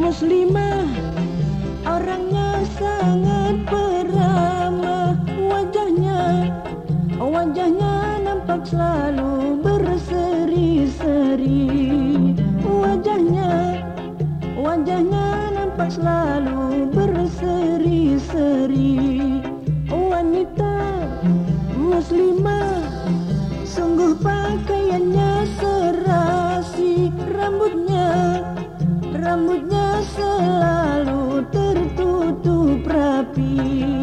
Muslimah, orangnya sangat peramah. Wajahnya nampak selalu berseri-seri. Wajahnya nampak selalu berseri-seri. Wanita Muslimah, sungguh pakaiannya serasi. Rambutnya selalu tertutup rapi.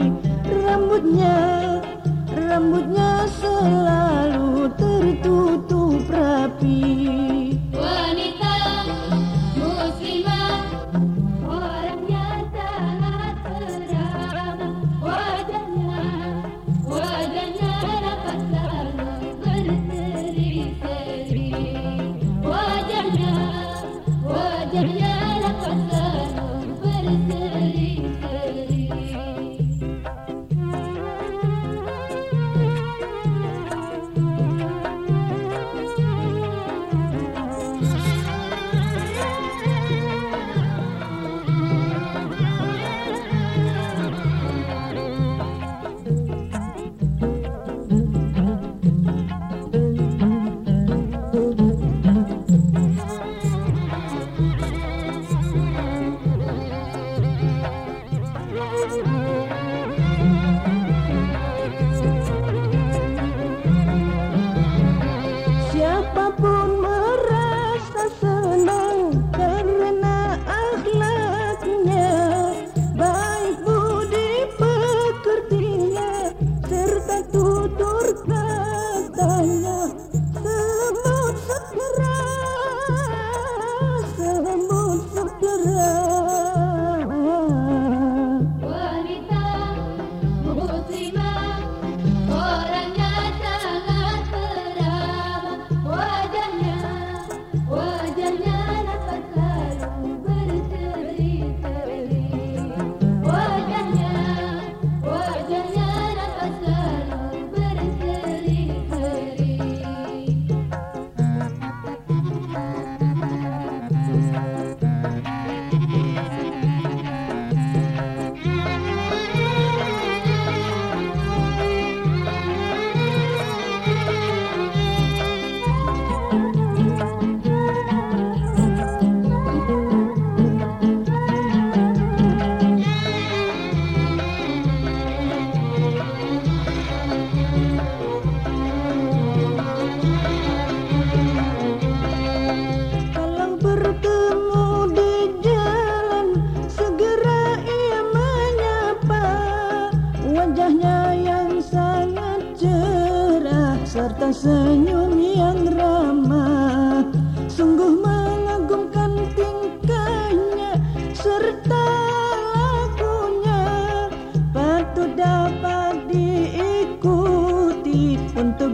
Rambutnya selalu tertutup rapi. Wanita Muslimah, orangnya sangat peramah. Wajahnya nampak selalu berseri-seri. Wajahnya nampak selalu berseri-seri. Siapapun merasa senang karena akhlaknya, baik budi pekertinya, serta tutur katanya. Sembut segera. Wanita Muslimah, orangnya sangat peramah. Wajahnya nampak selalu berseri-seri. Wajahnya nampak selalu berseri-seri. Kalau bertemu di jalan, segera ia menyapa. Wajahnya yang sangat cerah serta senyum yang ramah. Sungguh mengagumkan tingkahnya serta lakunya, patut dapat diikuti untuk